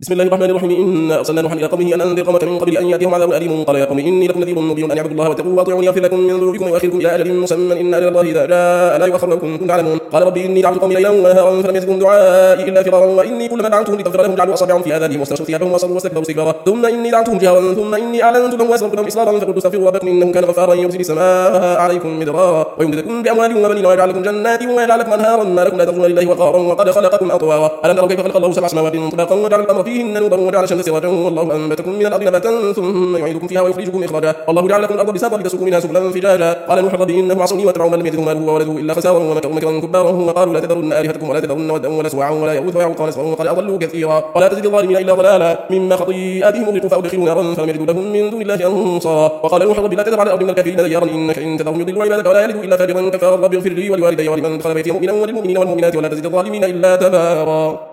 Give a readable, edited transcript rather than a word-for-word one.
بسم الله الرحمن الرحيم. إنا أرسلنا نوحا إلى قومه أن أنذر قومك من قبل أن يأتيهم عذاب أليم. قال يا قوم إني لكم نذير مبين أن اعبدوا الله واتقوه وأطيعون يغفر لكم من ذنوبكم ويؤخركم إلى أجل مسمى إن أجل الله إذا جاء لا يؤخر لو كنتم تعلمون. قال ربي إني دعوت قومي ليلا ونهارا فلم يزدهم دعائي إلا فرارا وإني كلما دعوتهم لتغفر لهم جعلوا أصابعهم في آذانهم واستغشوا ثيابهم وأصروا واستكبروا استكبارا ثم إني دعوتهم جهارا ثم إني أعلنت لهم وأسررت لهم إسرارا فقلت استغفروا ربكم إنه كان غفارا يرسل السماء عليكم مدرارا ويمددكم بأموال وبنين ويجعل لكم جنات ويجعل لكم أنهارا ما لكم لا ترجون لله وقارا وقد خلقكم أطوارا ألم تروا كيف خلق الله سبع سماوات طباقا وجعل القمر فيهن نورا وجعل الشمس سراجا والله أنبتكم من الأرض نباتا ثم يعيدكم فيها ويخرجكم إخراجا والله جعل لكم الأرض بساطا لتسلكوا منها سبلا فجاجا قال نوح ربي إنهم عصوني واتبعوا من لم يزده ماله وولده إلا خسارا ومكروا مكرا كبارا وقالوا لا تذرن آلهتكم ولا تذرن ودا ولا سواعا ولا يغوث ويعوق ونسرا وقد أضلوا كثيرا ولا تزد الظالمين إلا ضلالا مما خطيئاتهم أغرقوا فأدخلوا نارا فلم يجدوا لهم من دون الله أنصارا وقال نوح ربي لا تذر على الأرض من الكافرين ديارا إنك إن تذرهم يضلوا عبادك ولا يلدوا إلا فاجرا كفارا ربي اغفر لي ولوالدي ولمن دخل بيتي مؤمنا والمؤمنين والمؤمنات ولا تزد الظالمين إلا تبارا.